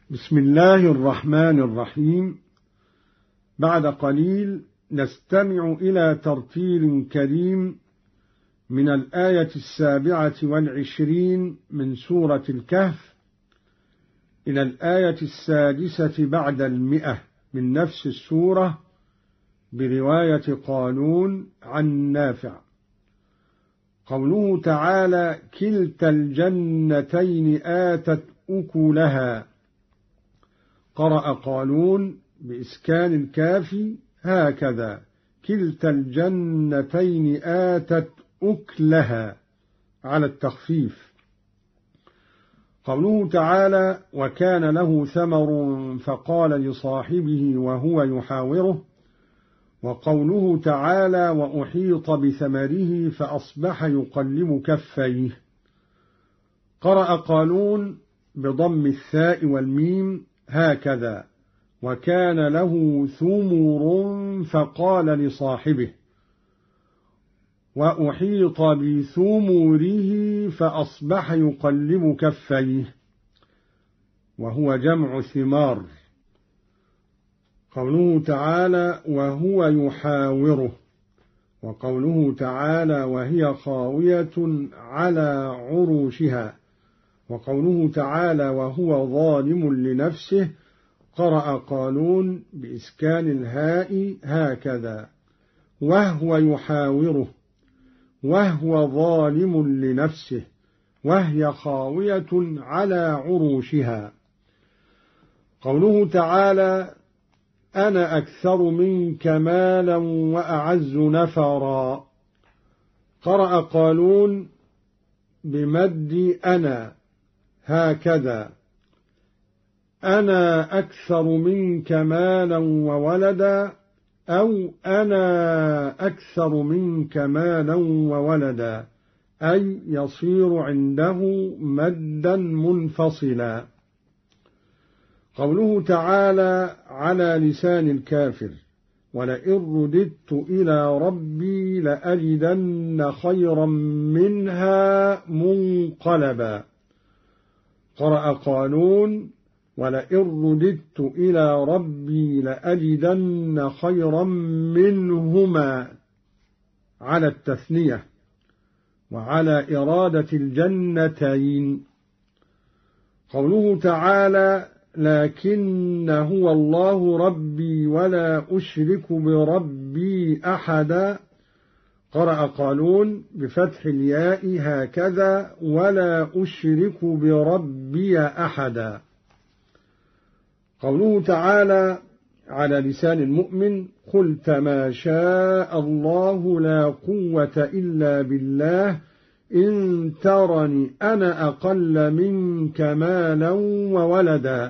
بسم الله الرحمن الرحيم. بعد قليل نستمع إلى ترتيل كريم من الآية 27 من سورة الكهف إلى الآية 6 بعد 100 من نفس السورة برواية قالون عن نافع. قوله تعالى: كلتا الجنتين آتت أكلها. قرأ قالون بإسكان الكاف هكذا: كلتا الجنتين آتت أكلها على التخفيف. قوله تعالى: وكان له ثمر فقال لصاحبه وهو يحاوره. وقوله تعالى: وأحيط بثمره فأصبح يقلب كفيه. قرأ قالون بضم الثاء والميم هكذا: وكان له ثمر فقال لصاحبه. وأحيط بثمره فأصبح يقلب كفيه، وهو جمع ثمار. قوله تعالى: وهو يحاوره. وقوله تعالى: وهي خاوية على عروشها. وقوله تعالى: وهو ظالم لنفسه. قرأ قالون بإسكان الهاء هكذا: وهو يحاوره، وهو ظالم لنفسه، وهي خاوية على عروشها. قوله تعالى: أنا أكثر منك مالا وأعز نفرا. قرأ قالون بمد أنا هكذا: أنا أكثر منك مالا وولدا، أو أنا أكثر منك مالا وولدا، أي يصير عنده مدا منفصلا. قوله تعالى على لسان الكافر: ولئن رددت إلى ربي لأجدن خيرا منها منقلبا. قرأ قالون: ولئن رددت إلى ربي لأجدن خيرا منهما على التثنية وعلى إرادة الجنتين. قوله تعالى: لكن هو الله ربي ولا أشرك بربي أحدا. قرأ قالون بفتح الياء هكذا: ولا أشرك بربي أحدا. قوله تعالى على لسان المؤمن: قلت ما شاء الله لا قوة إلا بالله إن ترني أنا أقل منك مالا وولدا.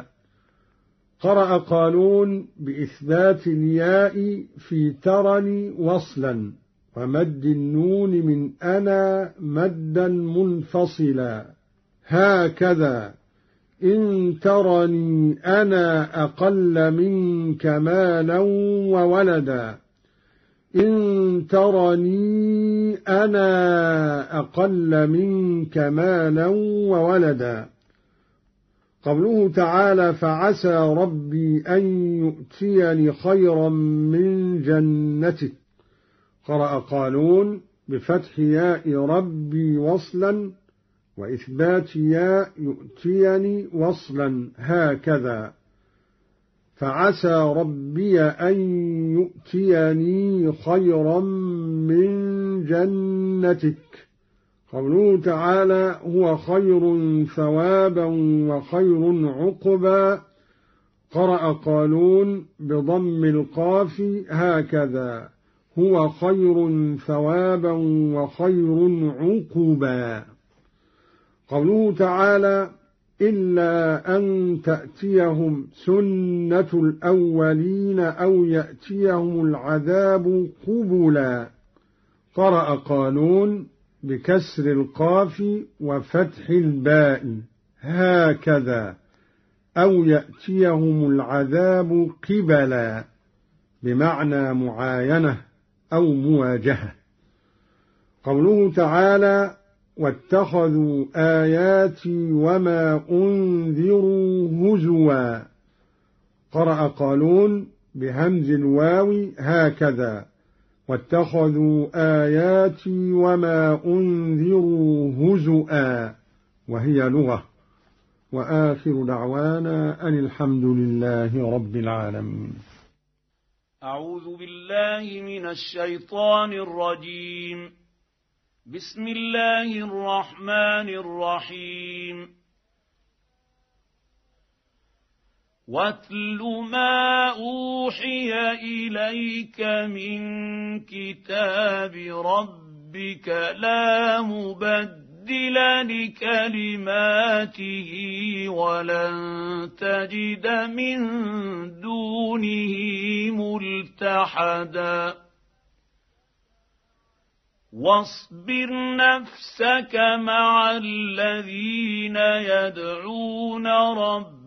قرأ قالون بإثبات الياء في ترني وصلا، ومد النون من أنا مدا منفصلا هكذا: إن ترني أنا أقل منك مالا وولدا، إن ترني أنا أقل منك مالا وولدا. قوله تعالى: فعسى ربي أن يؤتيني خيرا من جنتك. قرأ قالون بفتح ياء ربي وصلا، وإثبات ياء يؤتيني وصلا هكذا: فعسى ربي أن يؤتيني خيرا من جنتك. قوله تعالى: هو خير ثوابا وخير عقبا. قرأ قالون بضم القاف هكذا: هو خير ثوابا وخير عقبا. قوله تعالى: إلا أن تأتيهم سنة الأولين أو يأتيهم العذاب قبلا. قرأ قالون بكسر القاف وفتح الباء هكذا: أو يأتيهم العذاب قبلا، بمعنى معاينة أو مواجهة. قوله تعالى: واتخذوا آياتي وما أنذروا هزوا. هزوا. قرأ قالون بهمز الواو هكذا: واتخذوا آياتي وما أنذروا هزؤا، وهي لغة. وآخر دعوانا أن الحمد لله رب العالمين. أعوذ بالله من الشيطان الرجيم. بسم الله الرحمن الرحيم. واتل ما أوحي إليك من كتاب ربك لا مبدل لكلماته ولن تجد من دونه ملتحدا. واصبر نفسك مع الذين يدعون ربهم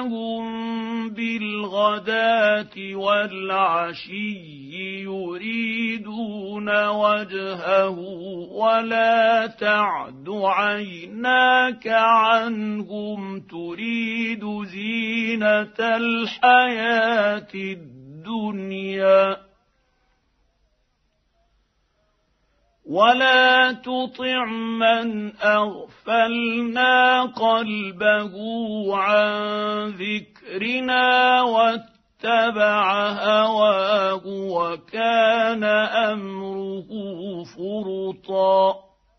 بالغداة والعشي يريدون وجهه ولا تعد عيناك عنهم تريد زينة الحياة الدنيا. ولا تطع من أغفلنا قلبه عن ذكرنا واتبع هواه وكان أمره فرطا.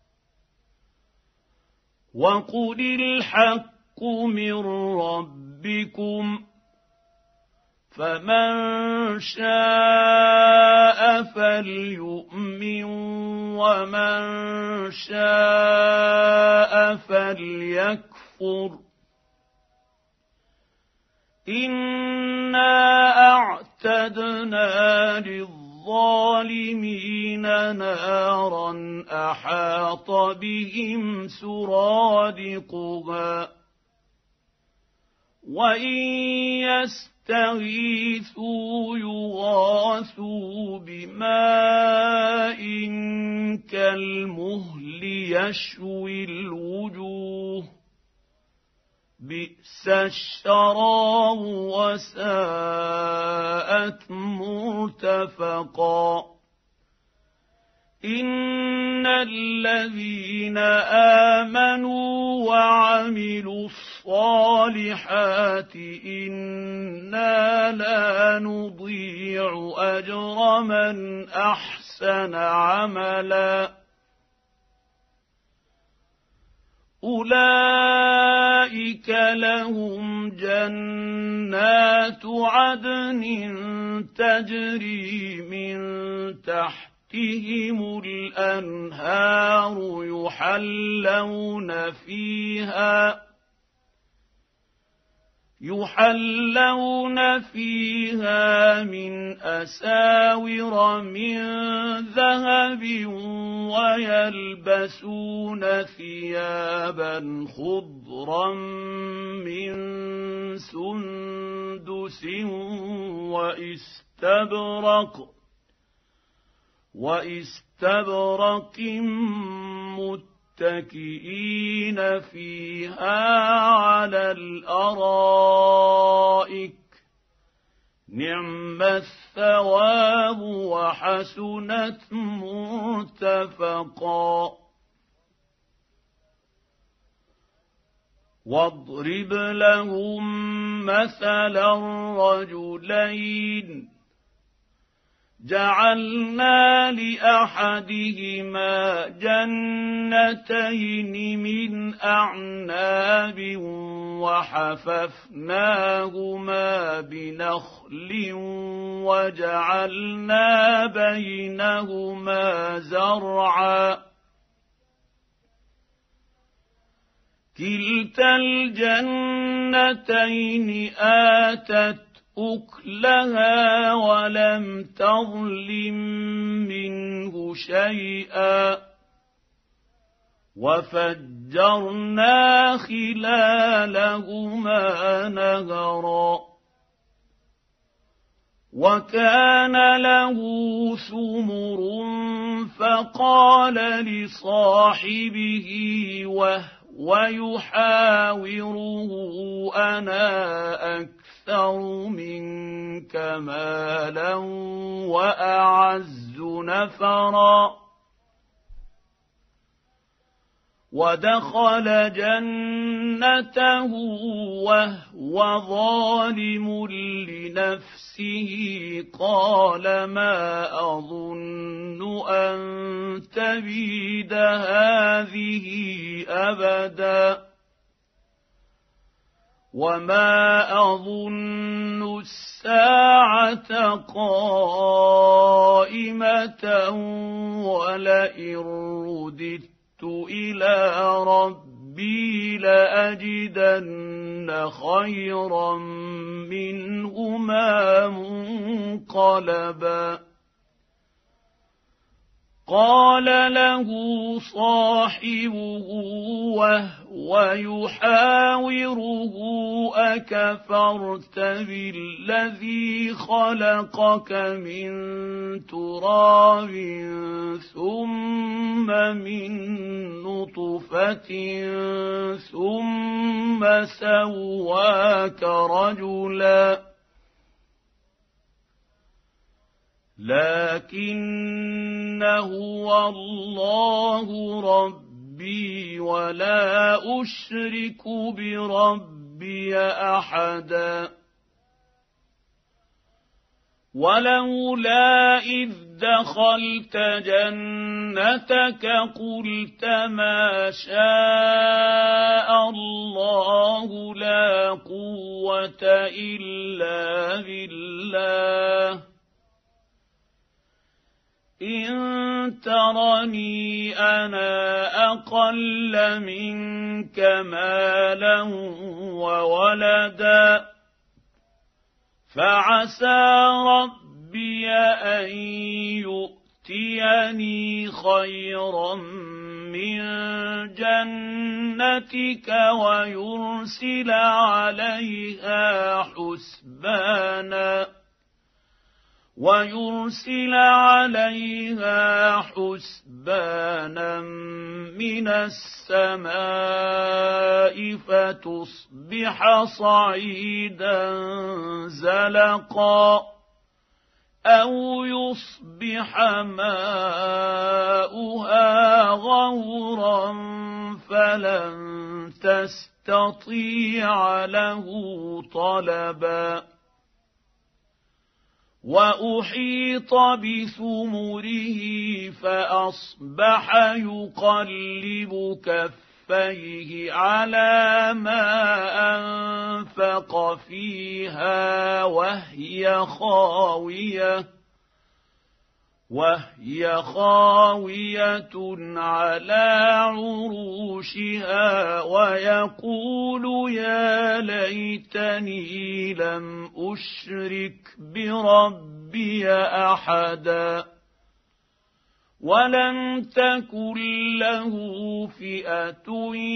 وقل الحق من ربكم فمن شاء فليؤمن ومن شاء فليكفر. إنا أعتدنا للظالمين نارا أحاط بهم سرادقها وإن يستغيثوا يغاثوا بماء كالمهل يشوي الوجوه بئس الشراب وساءت مرتفقا. إن الذين آمنوا وعملوا الصالحات إنا لا نضيع أجر من أحسن عملا. أولئك لهم جنات عدن تجري من تحتهم الأنهار يحلون فيها من أساور من ذهب ويلبسون ثيابا خضرا من سندس واستبرق متكئين فيها على الأرائك نعم الثواب وحسنت مرتفقا. واضرب لهم مثلا رجلين جعلنا لأحدهما جنتين من أعناب وحففناهما بنخل وجعلنا بينهما زرعا. كلتا الجنتين آتت أكلها ولم تظلم منه شيئا وفجرنا خلالهما نهرا. وكان له ثمر فقال لصاحبه وهو يحاوره أنا أكثر منك مالا وأعز نفرا ودخل جنته وهو ظالم لنفسه قال ما أظن أن تبيد هذه أبدا وما أظن الساعة قائمة ولئن رددت إلى ربي لأجدن خيرا منهما منقلبا قال له صاحبه وهو يحاوره أكفرت بالذي خلقك من تراب ثم من نطفة ثم سواك رجلا لكن هو الله ربي ولا أشرك بربي أحدا ولولا إذ دخلت جنتك قلت ما شاء الله لا قوة إلا بالله إن ترني أنا أقل منك مالا وولدا فعسى ربي أن يؤتيني خيرا من جنتك ويرسل عليها حسبانا من السماء فتصبح صعيدا زلقا أو يصبح ماؤها غورا فلن تستطيع له طلبا وأحيط بثمره فأصبح يقلب كفيه على ما أنفق فيها وهي خاوية على عروشها ويقول يا ليتني لم أشرك بربي أحدا ولم تكن له فئة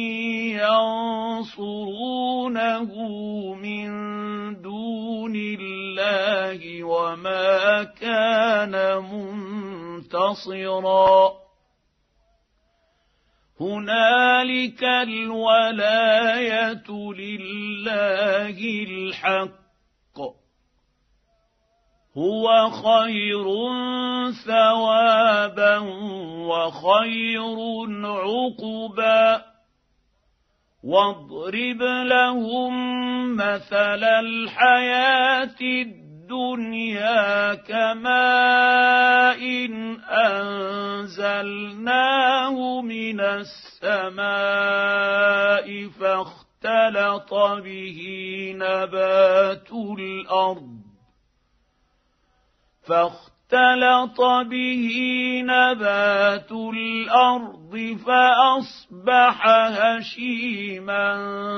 ينصرونه من دون الله وما كان منتصرا هنالك الولاية لله الحق هو خير ثوابا وخير عقبا واضرب لهم مثل الحياة الدنيا كماء أنزلناه من السماء فاختلط به نبات الأرض فأصبح هشيما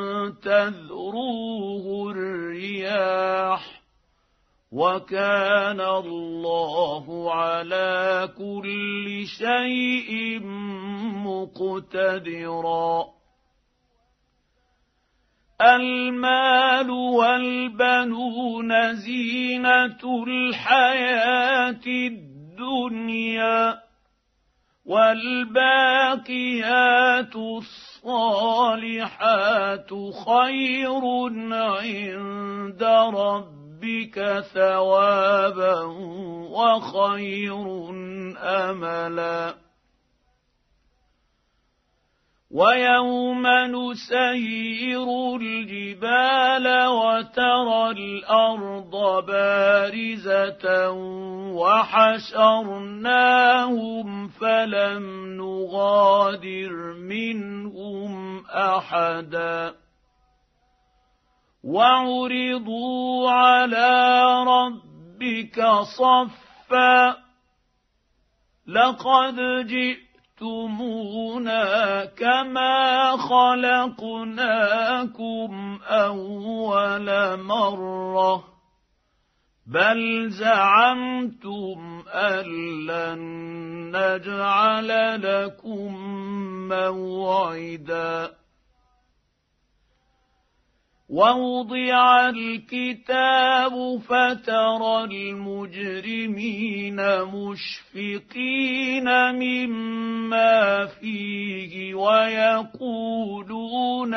تذروه الرياح وكان الله على كل شيء مقتدرا المال والبنون زينة الحياة الدنيا والباقيات الصالحات خير عند ربك ثوابا وخير أملا ويوم نسير الجبال وترى الأرض بارزة وحشرناهم فلم نغادر منهم أحدا وعرضوا على ربك صفا لقد جئتمونا كما خلقناكم أول مرة بل زعمتم أن لن نجعل لكم موعدا ووضع الكتاب فترى المجرمين مشفقين مما فيه ويقولون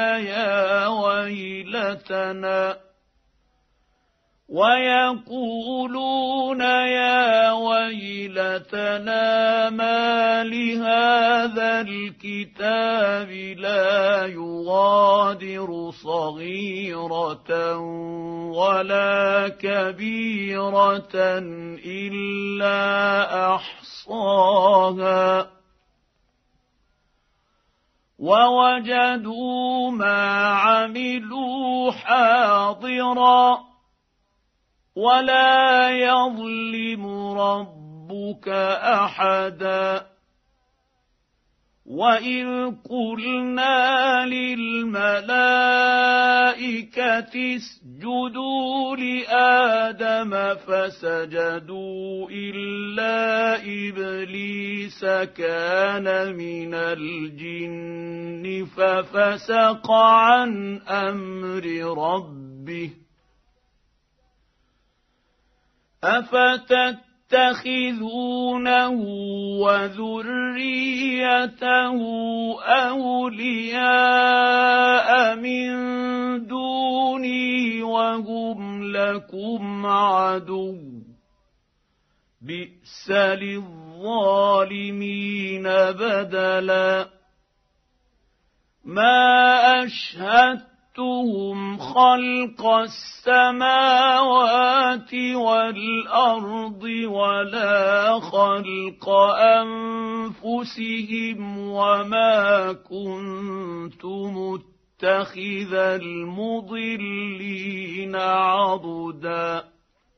يا ويلتنا ما لهذا الكتاب لا يغادر صغيرة ولا كبيرة إلا أحصاها ووجدوا ما عملوا حاضرا ولا يظلم ربك أحدا وإذ قلنا للملائكة اسجدوا لآدم فسجدوا إلا إبليس كان من الجن ففسق عن أمر ربه أفتتخذونه وذريته أولياء من دوني وهم لكم عدو بئس للظالمين بدلا ما أشهدتهم خلق السماوات والأرض ولا خلق أنفسهم وما كنت متخذ المضلين عضدا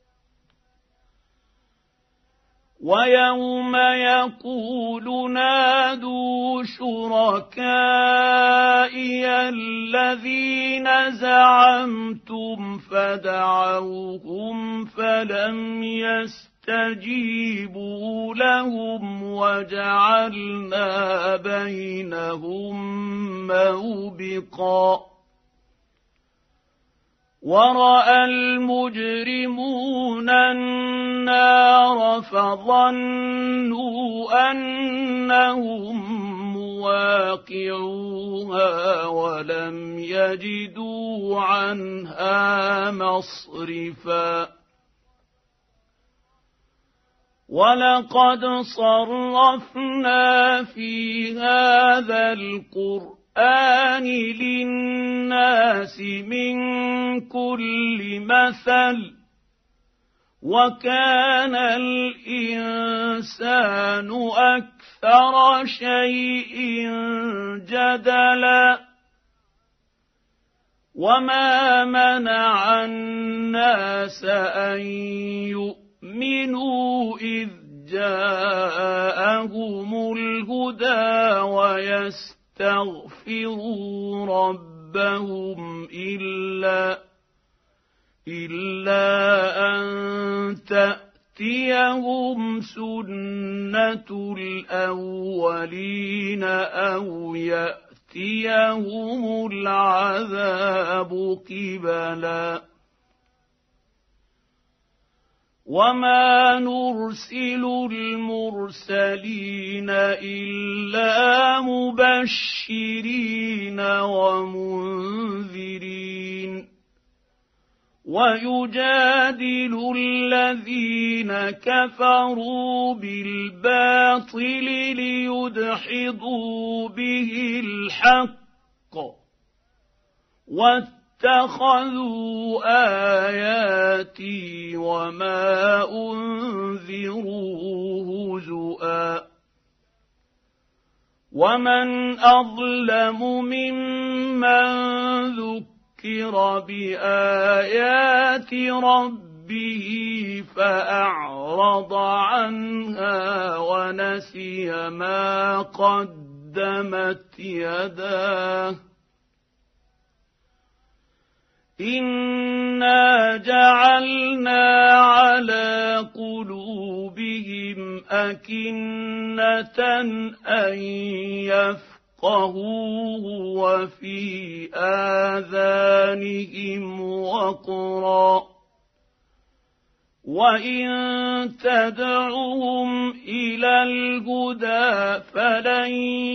ويوم يقول نادوا شركائي الذين زعمتم فدعوهم فلم يستجيبوا لهم وجعلنا بينهم موبقا ورأى المجرمون النار فظنوا أنهم مواقعوها ولم يجدوا عنها مصرفا ولقد صرفنا في هذا القرآن للناس من كل مثل وكان الإنسان أكثر شيء جدلا وما منع الناس أن يؤمنوا إذ جاءهم الهدى ويستغفروا ربهم إلا أن تأتيهم سنة الأولين أو يأتيهم العذاب قبلا وما نرسل المرسلين إلا مبشرين ومنذرين ويجادل الذين كفروا بالباطل ليدحضوا به الحق واتخذوا آياتي وما أنذروا هزؤا ومن أظلم ممن ذكر بآيات ربه فأعرض عنها ونسي ما قدمت يداه إنا جعلنا على قلوبهم أكنة أن يفقهوه وفي آذانهم وقرا وإن تدعوهم إلى الهدى فلن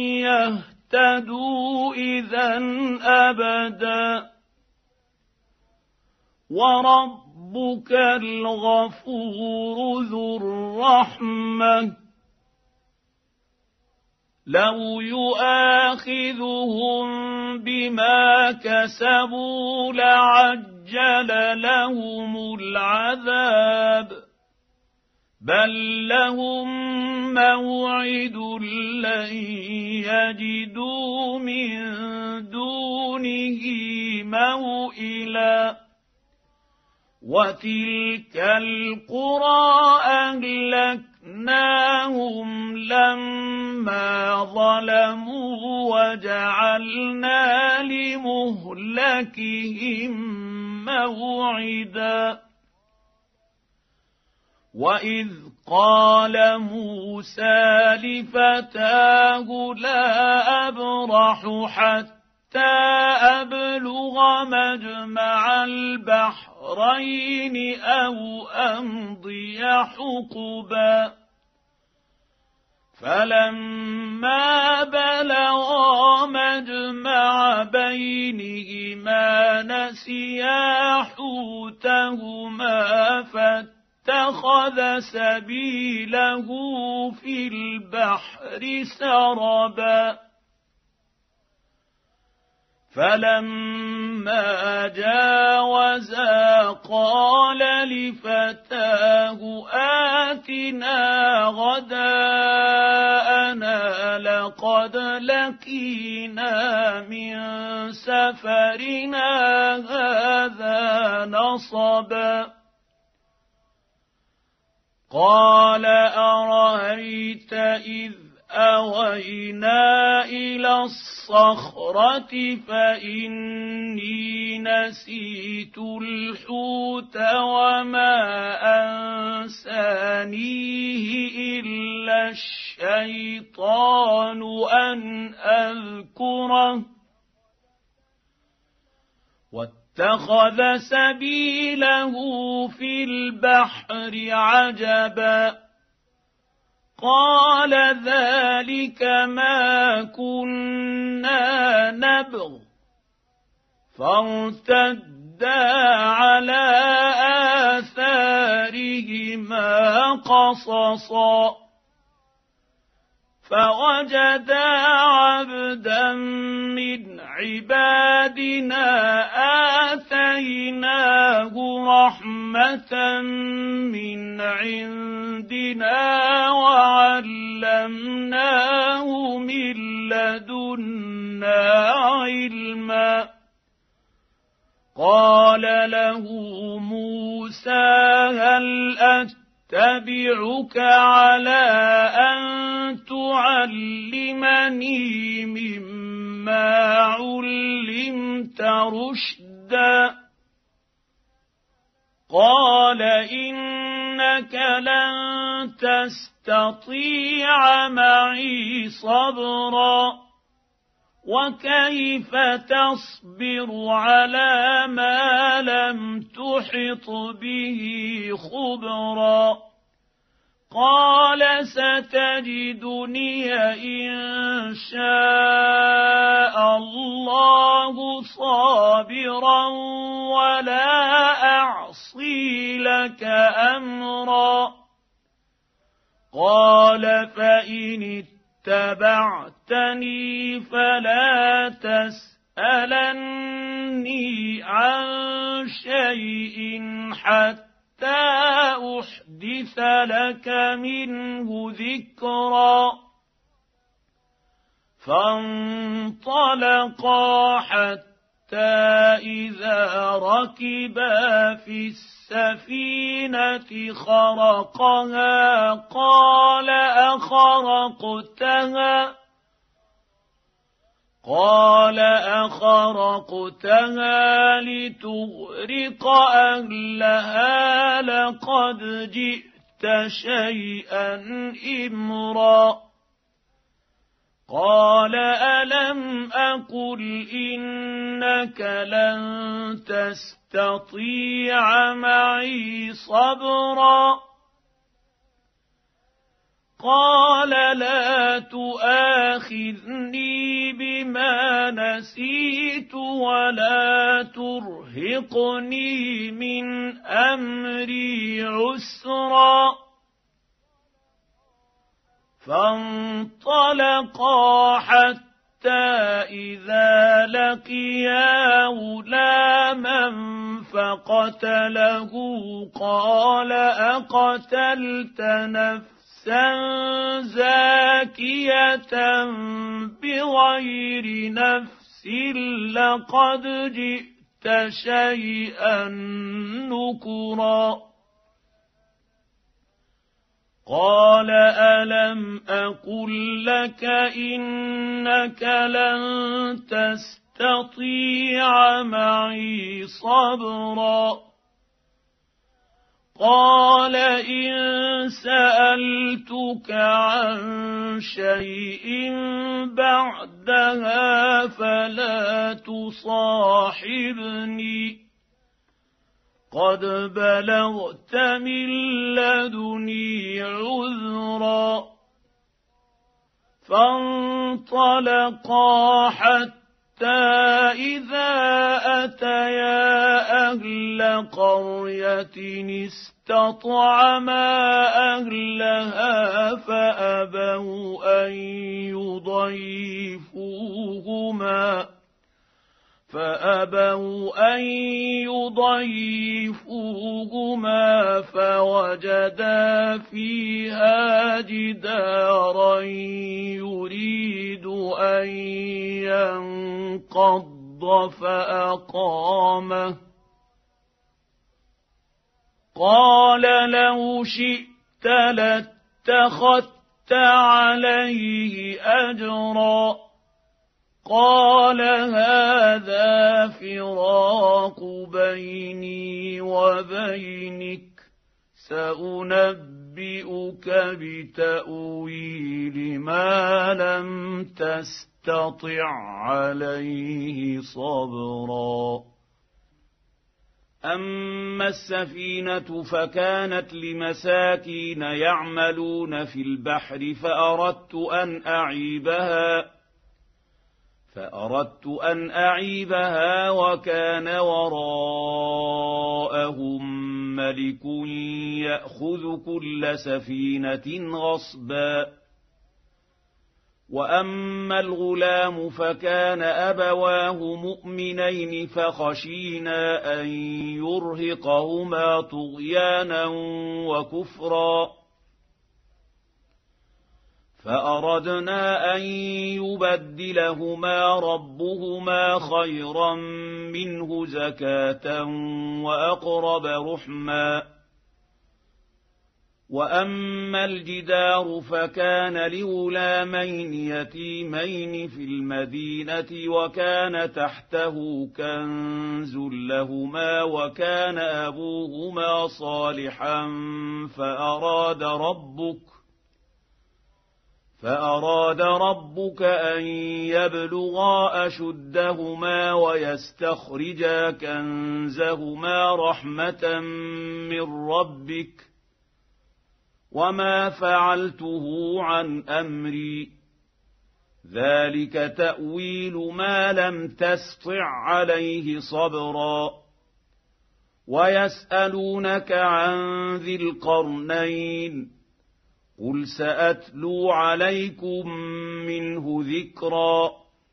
يهتدوا إذا أبدا وربك الغفور ذو الرحمة لو يؤاخذهم بما كسبوا لعجل لهم العذاب بل لهم موعد لن يجدوا من دونه موئلا وتلك القرى أهلكناهم لما ظلموا وجعلنا لمهلكهم موعدا وإذ قال موسى لفتاه لا أبرح حتى أبلغ مجمع البحرين أو أمضي حقبا فلما بلغا مجمع بينهما نسيا حوتهما فاتخذ سبيله في البحر سربا فلما جاوزا قال لفتاه آتنا غداءنا لقد لقينا من سفرنا هذا نصبا قال أرأيت إذ أوينا إلى الصخرة فإني نسيت الحوت وما أنسانيه إلا الشيطان أن أذكره واتخذ سبيله في البحر عجبا قال ذلك ما كنا نبغ فارتدا على آثارهما قصصا فوجدا عبدا من عبادنا آتيناه رحمة من عندنا وعلمناه من لدنا علما قال له موسى هل أتبعك على أن تعلمني مما علمت رشدا قال إنك لن تستطيع معي صبرا وكيف تصبر على ما لم تحط به خبرا قال ستجدني إن شاء الله صابرا ولا أعصي لك أمرا قال فإن اتبعتني فلا تسألني عن شيء حتى أحدث لك منه ذكرا فانطلقا حتى إذا ركبا في السفينة خرقها قال أخرقتها لتغرق أهلها لقد جئت شيئا إمرا قال ألم أقل إنك لن تستطيع معي صبرا قال لا تؤاخذني بما نسيت ولا ترهقني من أمري عسرا فانطلقا حتى إذا لقيا غلاما فقتله قال أقتلت نفسا زاكية بغير نفس لقد جئت شيئا نكرا قال ألم أقل لك إنك لن تستطيع معي صبرا قال إن سألتك عن شيء بعدها فلا تصاحبني قد بلغت من لدني عذرا فانطلقا حتى إذا أتيا أهل قرية استطعما أهلها فأبوا أن يضيفوهما فوجدا فيها جدارا يريد أن ينقض فأقامه قال لو شئت لاتخذت عليه أجرا قال هذا فراق بيني وبينك سأنبئك بتأويل ما لم تستطع عليه صبرا أما السفينة فكانت لمساكين يعملون في البحر فأردت أن أعيبها وكان وراءهم ملك يأخذ كل سفينة غصبا وأما الغلام فكان أبواه مؤمنين فخشينا أن يرهقهما طغيانا وكفرا فأردنا أن يبدلهما ربهما خيرا منه زكاة وأقرب رحما وأما الجدار فكان لغلامين يتيمين في المدينة وكان تحته كنز لهما وكان أبوهما صالحا فأراد ربك أن يبلغا أشدهما ويستخرجا كنزهما رحمة من ربك وما فعلته عن أمري ذلك تأويل ما لم تسطع عليه صبرا ويسألونك عن ذي القرنين قل سأتلو عليكم منه ذكرا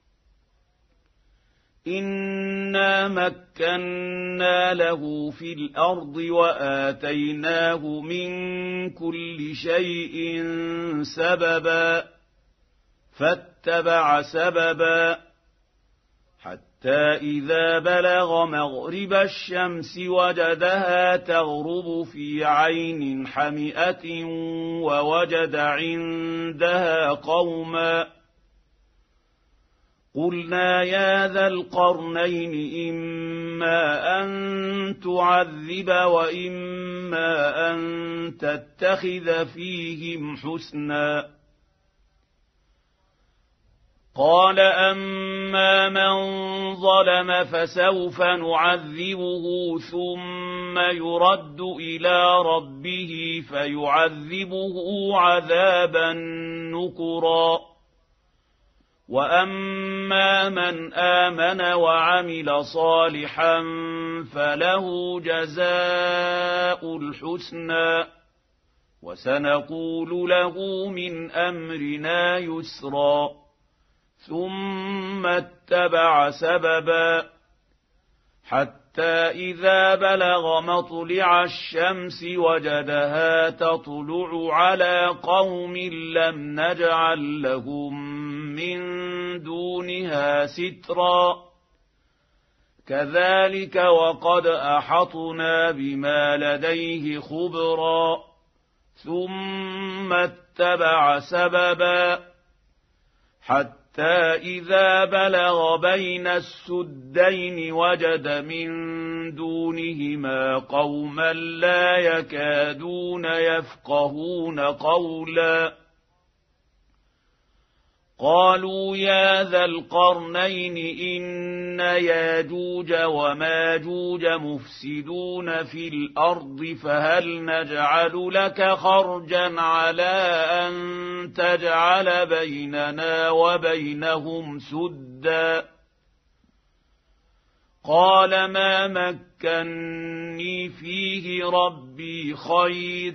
إنا مكنا له في الأرض وآتيناه من كل شيء سببا فاتبع سببا حتى إذا بلغ مغرب الشمس وجدها تغرب في عين حمئة ووجد عندها قوما قلنا يا ذا القرنين إما أن تعذب وإما أن تتخذ فيهم حسنا قال أما من ظلم فسوف نعذبه ثم يرد إلى ربه فيعذبه عذابا نكرا وأما من آمن وعمل صالحا فله جزاء الحسنى وسنقول له من أمرنا يسرا ثم اتبع سببا حتى إذا بلغ مطلع الشمس وجدها تطلع على قوم لم نجعل لهم من دونها سترا كذلك وقد أحطنا بما لديه خبرا ثم اتبع سببا حتى إذا بلغ بين السدين وجد من دونهما قوما لا يكادون يفقهون قولا قالوا يا ذا القرنين إن ياجوج وماجوج مفسدون في الأرض فهل نجعل لك خرجا على أن تجعل بيننا وبينهم سدا قال ما مكني فيه ربي خير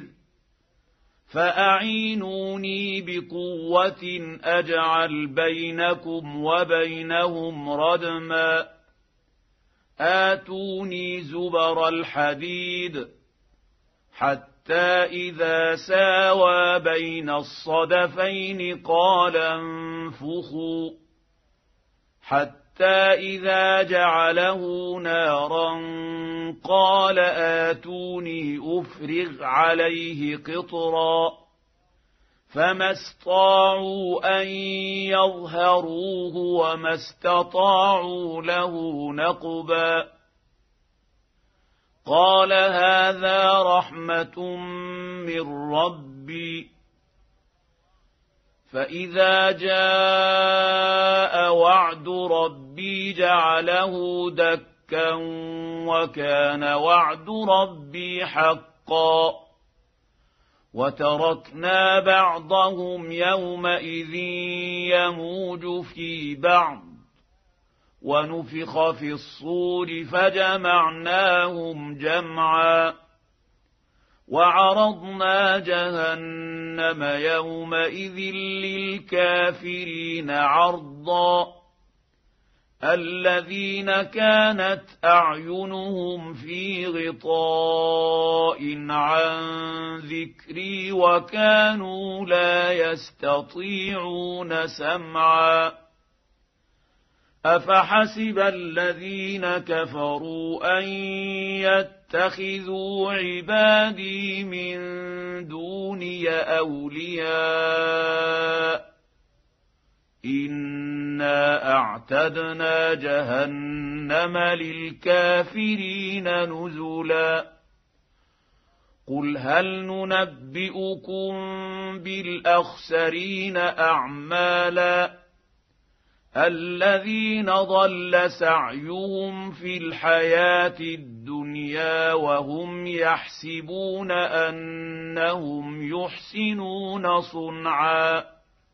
فأعينوني بقوة أجعل بينكم وبينهم ردما آتوني زبر الحديد حتى إذا ساوى بين الصدفين قال انفخوا حتى إذا جعله نارا قال آتوني أفرغ عليه قطرا فما استطاعوا أن يظهروه وما استطاعوا له نقبا قال هذا رحمة من ربي فإذا جاء وعد ربي جعله دكا وكان وعد ربي حقا وتركنا بعضهم يومئذ يموج في بعض ونفخ في الصور فجمعناهم جمعا وعرضنا جهنم يومئذ للكافرين عرضا الذين كانت أعينهم في غطاء عن ذكري وكانوا لا يستطيعون سمعا أفحسب الذين كفروا أن يتخذوا عبادي من دوني أولياء إنا أعتدنا جهنم للكافرين نزلا قل هل ننبئكم بالأخسرين أعمالا الذين ضل سعيهم في الحياة الدنيا وهم يحسبون أنهم يحسنون صنعا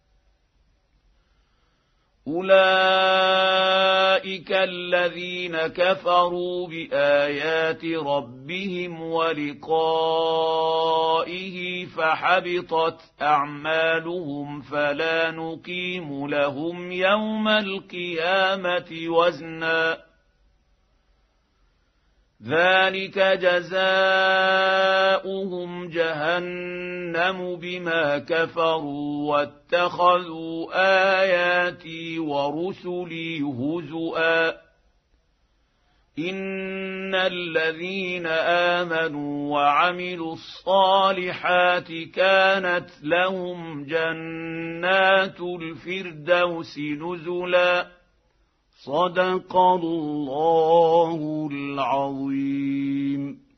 أولئك الذين كفروا بآيات ربهم ولقائه فحبطت أعمالهم فلا نقيم لهم يوم القيامة وزنا ذلك جزاؤهم جهنم بما كفروا واتخذوا آياتي ورسلي هزؤا إن الذين آمنوا وعملوا الصالحات كانت لهم جنات الفردوس نزلا صدق الله العظيم.